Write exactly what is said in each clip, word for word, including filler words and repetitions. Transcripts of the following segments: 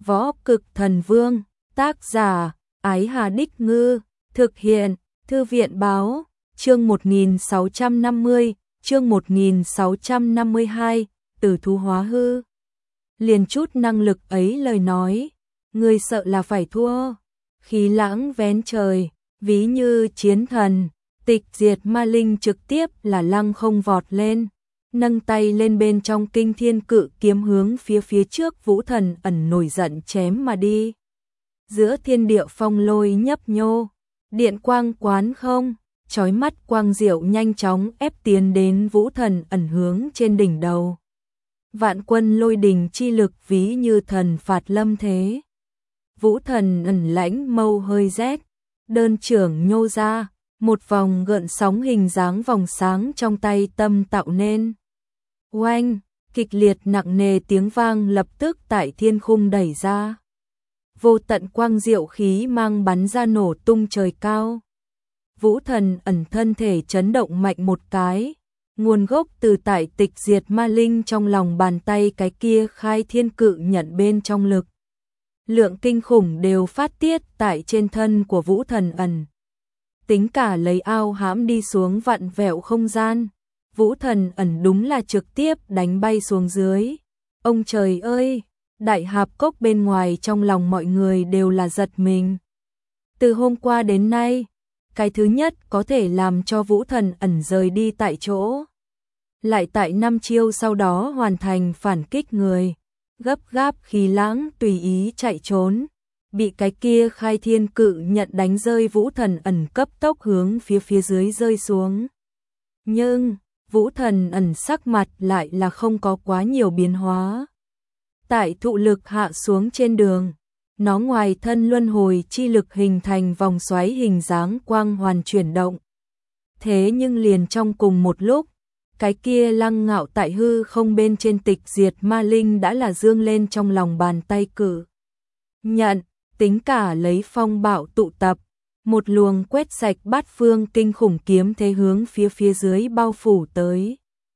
Võ Cực Thần Vương, tác giả, Ái Hà Đích Ngư, thực hiện, Thư viện Báo, chương một nghìn sáu trăm năm mươi, chương một nghìn sáu trăm năm mươi hai, Tử thú hóa hư. Liền chút năng lực ấy lời nói, người sợ là phải thua, khí lãng vén trời, ví như chiến thần, tịch diệt ma linh trực tiếp là lăng không vọt lên. Nâng tay lên bên trong kinh thiên cự kiếm hướng phía phía trước Vũ Thần Ẩn nổi giận chém mà đi. Giữa thiên địa phong lôi nhấp nhô, điện quang quán không, chói mắt quang diệu nhanh chóng ép tiến đến Vũ Thần Ẩn hướng trên đỉnh đầu. Vạn quân lôi đình chi lực ví như thần phạt lâm thế. Vũ Thần Ẩn lãnh mâu hơi rét, đơn trưởng nhô ra, một vòng gợn sóng hình dáng vòng sáng trong tay tâm tạo nên. Oanh, kịch liệt nặng nề tiếng vang lập tức tại thiên khung đẩy ra. Vô tận quang diệu khí mang bắn ra nổ tung trời cao. Vũ Thần Ẩn thân thể chấn động mạnh một cái, nguồn gốc từ tại tịch diệt ma linh trong lòng bàn tay cái kia khai thiên cự nhận bên trong lực. Lượng kinh khủng đều phát tiết tại trên thân của Vũ Thần Ẩn. Tính cả lấy ao hãm đi xuống vặn vẹo không gian. Vũ Thần Ẩn đúng là trực tiếp đánh bay xuống dưới. Ông trời ơi, đại hạp cốc bên ngoài trong lòng mọi người đều là giật mình. Từ hôm qua đến nay, cái thứ nhất có thể làm cho Vũ Thần Ẩn rời đi tại chỗ. Lại tại năm chiêu sau đó hoàn thành phản kích người, gấp gáp khí lãng tùy ý chạy trốn. Bị cái kia khai thiên cự nhận đánh rơi Vũ Thần Ẩn cấp tốc hướng phía phía dưới rơi xuống. Nhưng Vũ Thần Ẩn sắc mặt lại là không có quá nhiều biến hóa. Tại thụ lực hạ xuống trên đường, nó ngoài thân luân hồi chi lực hình thành vòng xoáy hình dáng quang hoàn chuyển động. Thế nhưng liền trong cùng một lúc, cái kia lăng ngạo tại hư không bên trên tịch diệt ma linh đã là dương lên trong lòng bàn tay cử. Nhận, tính cả lấy phong bạo tụ tập. Một luồng quét sạch bát phương kinh khủng kiếm thế hướng phía phía dưới bao phủ tới.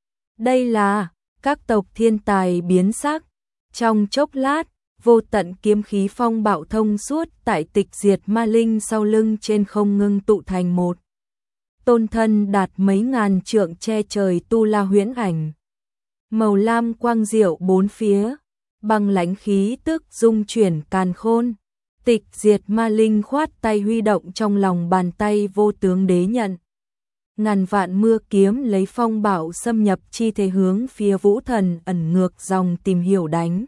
Đây là các tộc thiên tài biến sắc. Trong chốc lát, vô tận kiếm khí phong bạo thông suốt tại tịch diệt ma linh sau lưng trên không ngưng tụ thành một. Tôn thân đạt mấy ngàn trượng che trời tu la huyễn ảnh. Màu lam quang diệu bốn phía, băng lãnh khí tức dung chuyển càn khôn. Tịch diệt ma linh khoát tay huy động trong lòng bàn tay vô tướng đế nhận. Ngàn vạn mưa kiếm lấy phong bạo xâm nhập chi thế hướng phía Vũ Thần Ẩn ngược dòng tìm hiểu đánh.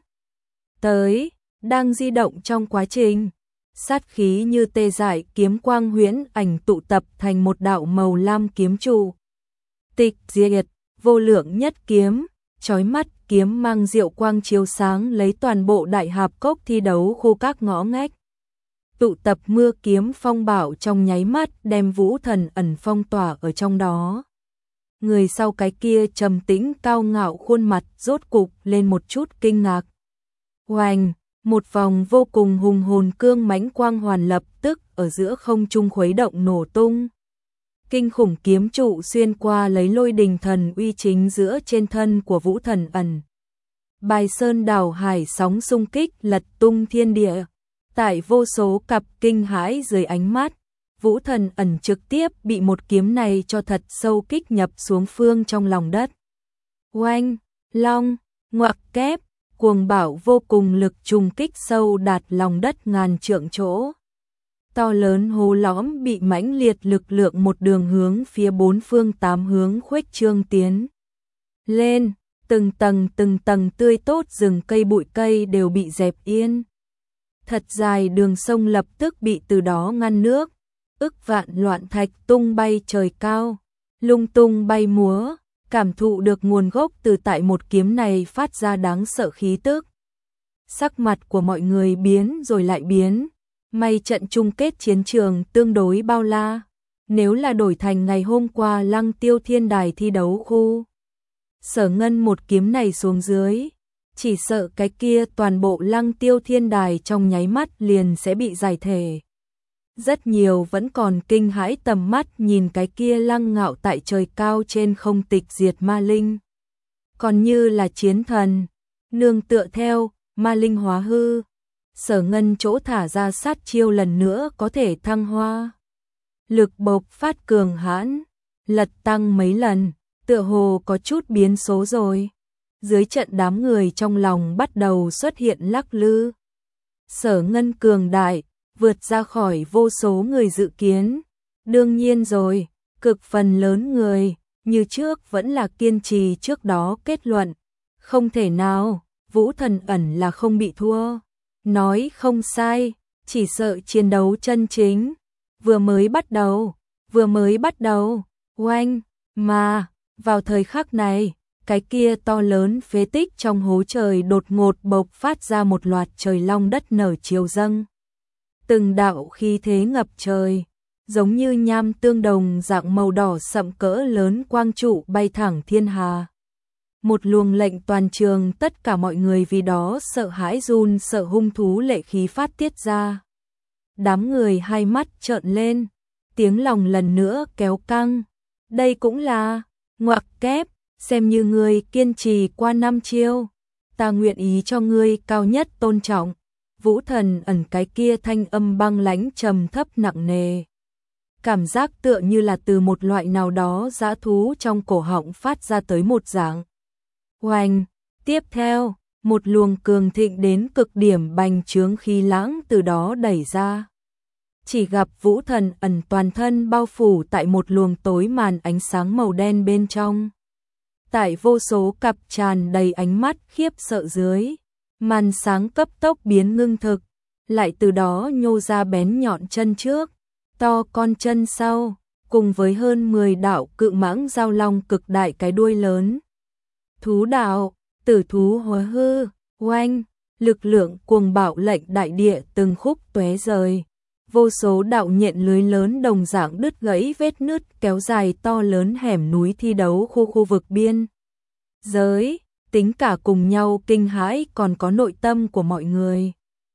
Tới, đang di động trong quá trình, sát khí như tê dại kiếm quang huyễn ảnh tụ tập thành một đạo màu lam kiếm trụ. Tịch diệt, vô lượng nhất kiếm, chói mắt kiếm mang diệu quang chiếu sáng lấy toàn bộ đại hạp cốc thi đấu khu các ngõ ngách. Tụ tập mưa kiếm phong bạo trong nháy mắt đem Vũ Thần Ẩn phong tỏa ở trong đó. Người sau cái kia trầm tĩnh cao ngạo khuôn mặt rốt cục lên một chút kinh ngạc. Oanh, một vòng vô cùng hùng hồn cương mãnh quang hoàn lập tức ở giữa không trung khuấy động nổ tung. Kinh khủng kiếm trụ xuyên qua lấy lôi đình thần uy chính giữa trên thân của Vũ Thần Ẩn. Bài sơn đảo hải sóng xung kích lật tung thiên địa. Tại vô số cặp kinh hãi dưới ánh mắt, Vũ Thần Ẩn trực tiếp bị một kiếm này cho thật sâu kích nhập xuống phương trong lòng đất. Oanh, long, ngoặc kép, cuồng bạo vô cùng lực trùng kích sâu đạt lòng đất ngàn trượng chỗ. To lớn hố lõm bị mãnh liệt lực lượng một đường hướng phía bốn phương tám hướng khuếch trương tiến lên, từng tầng từng tầng tươi tốt rừng cây bụi cây đều bị dẹp yên. Thật dài đường sông lập tức bị từ đó ngăn nước, ức vạn loạn thạch tung bay trời cao, lung tung bay múa, cảm thụ được nguồn gốc từ tại một kiếm này phát ra đáng sợ khí tức. Sắc mặt của mọi người biến rồi lại biến, may trận chung kết chiến trường tương đối bao la, nếu là đổi thành ngày hôm qua Lăng Tiêu Thiên Đài thi đấu khu. Sở Ngân một kiếm này xuống dưới, chỉ sợ cái kia toàn bộ Lăng Tiêu Thiên Đài trong nháy mắt liền sẽ bị giải thể. Rất nhiều vẫn còn kinh hãi tầm mắt nhìn cái kia lăng ngạo tại trời cao trên không tịch diệt ma linh. Còn như là chiến thần, nương tựa theo, ma linh hóa hư. Sở Ngân chỗ thả ra sát chiêu lần nữa có thể thăng hoa. Lực bộc phát cường hãn, lật tăng mấy lần, tựa hồ có chút biến số rồi. Dưới trận đám người trong lòng bắt đầu xuất hiện lắc lư. Sở Ngân cường đại, vượt ra khỏi vô số người dự kiến. Đương nhiên rồi, cực phần lớn người, như trước vẫn là kiên trì trước đó kết luận. Không thể nào, Vũ Thần ẩn là không bị thua. Nói không sai, chỉ sợ chiến đấu chân chính. Vừa mới bắt đầu, vừa mới bắt đầu, oanh, mà, vào thời khắc này, cái kia to lớn phế tích trong hố trời đột ngột bộc phát ra một loạt trời long đất nở chiều dâng. Từng đạo khí thế ngập trời, giống như nham tương đồng dạng màu đỏ sậm cỡ lớn quang trụ bay thẳng thiên hà. Một luồng lệnh toàn trường tất cả mọi người vì đó sợ hãi run sợ hung thú lệ khí phát tiết ra. Đám người hai mắt trợn lên, tiếng lòng lần nữa kéo căng. Đây cũng là, ngoặc kép, xem như ngươi kiên trì qua năm chiêu. Ta nguyện ý cho ngươi cao nhất tôn trọng. Vũ Thần ẩn cái kia thanh âm băng lãnh trầm thấp nặng nề. Cảm giác tựa như là từ một loại nào đó dã thú trong cổ họng phát ra tới một dạng. Oanh, tiếp theo, một luồng cường thịnh đến cực điểm bành trướng khí lãng từ đó đẩy ra. Chỉ gặp Vũ Thần ẩn toàn thân bao phủ tại một luồng tối màn ánh sáng màu đen bên trong. Tại vô số cặp tràn đầy ánh mắt khiếp sợ dưới, màn sáng cấp tốc biến ngưng thực, lại từ đó nhô ra bén nhọn chân trước, to con chân sau, cùng với hơn mười đạo cự mãng giao long cực đại cái đuôi lớn. Thú đạo, tử thú hóa hư, oanh, lực lượng cuồng bạo lệnh đại địa từng khúc tóe rời. Vô số đạo nhện lưới lớn đồng dạng đứt gãy vết nứt kéo dài to lớn hẻm núi thi đấu khu khu vực biên giới, tính cả cùng nhau kinh hãi còn có nội tâm của mọi người.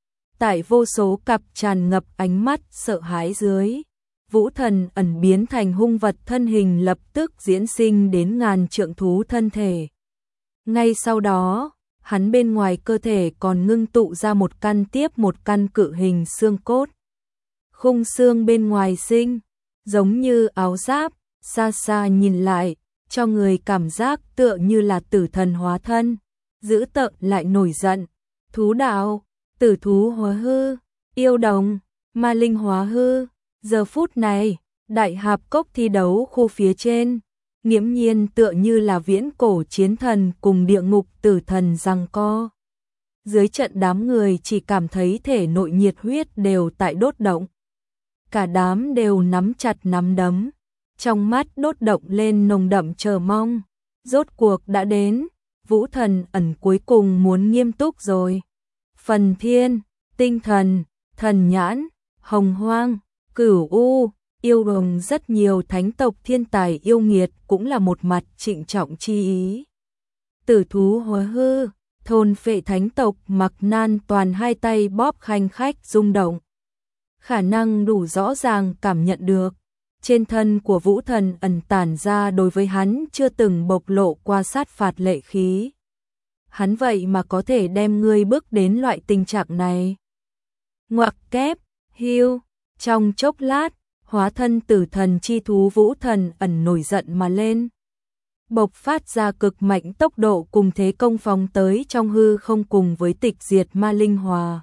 Tại vô số cặp tràn ngập ánh mắt sợ hãi dưới, Vũ Thần ẩn biến thành hung vật thân hình lập tức diễn sinh đến ngàn trượng thú thân thể. Ngay sau đó, hắn bên ngoài cơ thể còn ngưng tụ ra một căn tiếp một căn cự hình xương cốt. Khung xương bên ngoài sinh, giống như áo giáp, xa xa nhìn lại, cho người cảm giác tựa như là tử thần hóa thân, dữ tợn lại nổi giận. Thú đạo, tử thú hóa hư, yêu đồng, ma linh hóa hư. Giờ phút này, đại hạp cốc thi đấu khu phía trên, nghiễm nhiên tựa như là viễn cổ chiến thần cùng địa ngục tử thần giằng co. Dưới trận đám người chỉ cảm thấy thể nội nhiệt huyết đều tại đốt động. Cả đám đều nắm chặt nắm đấm, trong mắt đốt động lên nồng đậm chờ mong. Rốt cuộc đã đến, Vũ Thần ẩn cuối cùng muốn nghiêm túc rồi. Phần thiên, tinh thần, thần nhãn, hồng hoang, cửu u, yêu đồng rất nhiều thánh tộc thiên tài yêu nghiệt cũng là một mặt trịnh trọng chi ý. Tử thú hóa hư, thôn phệ thánh tộc mặc nan toàn hai tay bóp khanh khách rung động. Khả năng đủ rõ ràng cảm nhận được, trên thân của Vũ Thần ẩn tản ra đối với hắn chưa từng bộc lộ qua sát phạt lệ khí. Hắn vậy mà có thể đem ngươi bước đến loại tình trạng này. Ngoặc kép, hiu, trong chốc lát, hóa thân tử thần chi thú Vũ Thần ẩn nổi giận mà lên. Bộc phát ra cực mạnh tốc độ cùng thế công phóng tới trong hư không cùng với tịch diệt ma linh hòa.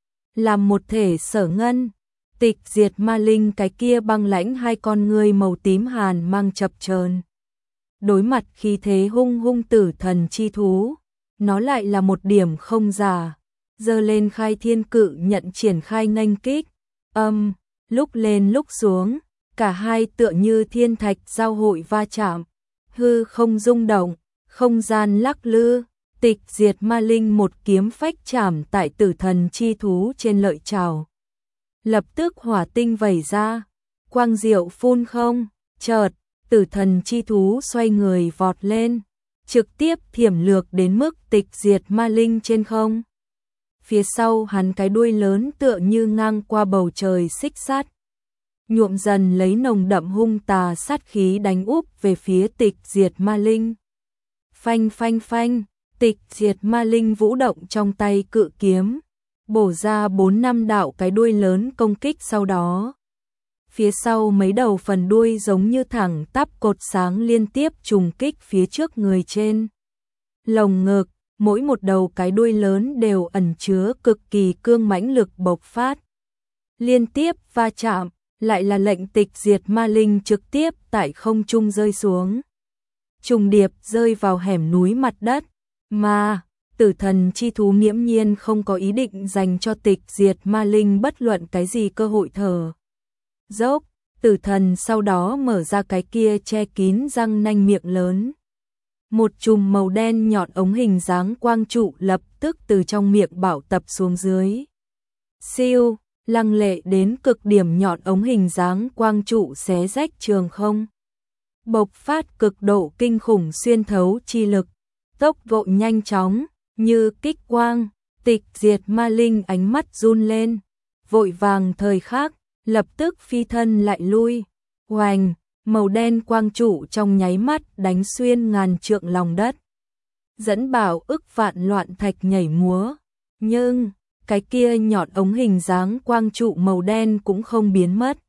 Làm một thể Sở Ngân, tịch diệt ma linh cái kia băng lãnh hai con ngươi màu tím hàn mang chập chờn. Đối mặt khi thế hung hung tử thần chi thú, nó lại là một điểm không giả, giơ lên khai thiên cự nhận triển khai nghênh kích, âm, lúc lên lúc xuống, cả hai tựa như thiên thạch giao hội va chạm, hư không rung động, không gian lắc lư, tịch diệt ma linh một kiếm phách chạm tại tử thần chi thú trên lợi trảo. Lập tức hỏa tinh vẩy ra, quang diệu phun không, chợt, tử thần chi thú xoay người vọt lên, trực tiếp thiểm lược đến mức tịch diệt ma linh trên không. Phía sau hắn cái đuôi lớn tựa như ngang qua bầu trời xích sắt, nhuộm dần lấy nồng đậm hung tà sát khí đánh úp về phía tịch diệt ma linh. Phanh phanh phanh, tịch diệt ma linh vũ động trong tay cự kiếm, bổ ra bốn năm đạo cái đuôi lớn công kích sau đó. Phía sau mấy đầu phần đuôi giống như thẳng tắp cột sáng liên tiếp trùng kích phía trước người trên lồng ngực, mỗi một đầu cái đuôi lớn đều ẩn chứa cực kỳ cương mãnh lực bộc phát. Liên tiếp va chạm, lại là lệnh tịch diệt ma linh trực tiếp tại không trung rơi xuống. Trùng điệp rơi vào hẻm núi mặt đất, mà Tử thần chi thú nghiễm nhiên không có ý định dành cho tịch diệt ma linh bất luận cái gì cơ hội thở dốc. Tử thần sau đó mở ra cái kia che kín răng nanh miệng lớn. Một chùm màu đen nhọn ống hình dáng quang trụ lập tức từ trong miệng bảo tập xuống dưới. Siêu, lăng lệ đến cực điểm nhọn ống hình dáng quang trụ xé rách trường không. Bộc phát cực độ kinh khủng xuyên thấu chi lực, tốc độ nhanh chóng, như kích quang, tịch diệt ma linh ánh mắt run lên, vội vàng thời khắc, lập tức phi thân lại lui, hoành, màu đen quang trụ trong nháy mắt đánh xuyên ngàn trượng lòng đất. Dẫn bảo ức vạn loạn thạch nhảy múa, nhưng cái kia nhọn ống hình dáng quang trụ màu đen cũng không biến mất.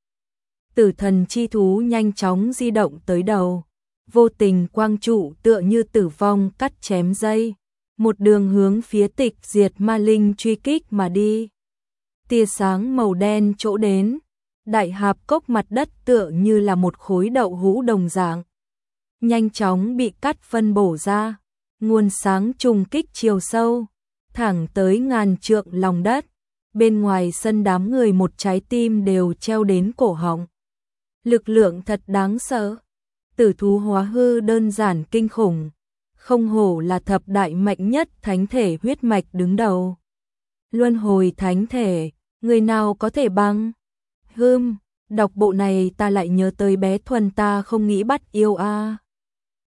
Tử thần chi thú nhanh chóng di động tới đầu, vô tình quang trụ tựa như tử vong cắt chém dây, một đường hướng phía tịch diệt ma linh truy kích mà đi. Tia sáng màu đen chỗ đến, đại hạp cốc mặt đất tựa như là một khối đậu hũ đồng dạng, nhanh chóng bị cắt phân bổ ra, nguồn sáng trùng kích chiều sâu, thẳng tới ngàn trượng lòng đất. Bên ngoài sân đám người một trái tim đều treo đến cổ họng. Lực lượng thật đáng sợ. Tử thú hóa hư đơn giản kinh khủng, không hổ là thập đại mạnh nhất thánh thể huyết mạch đứng đầu. Luân hồi thánh thể, người nào có thể bằng? Hừm, đọc bộ này ta lại nhớ tới bé Thuần ta không nghĩ bắt yêu a. À.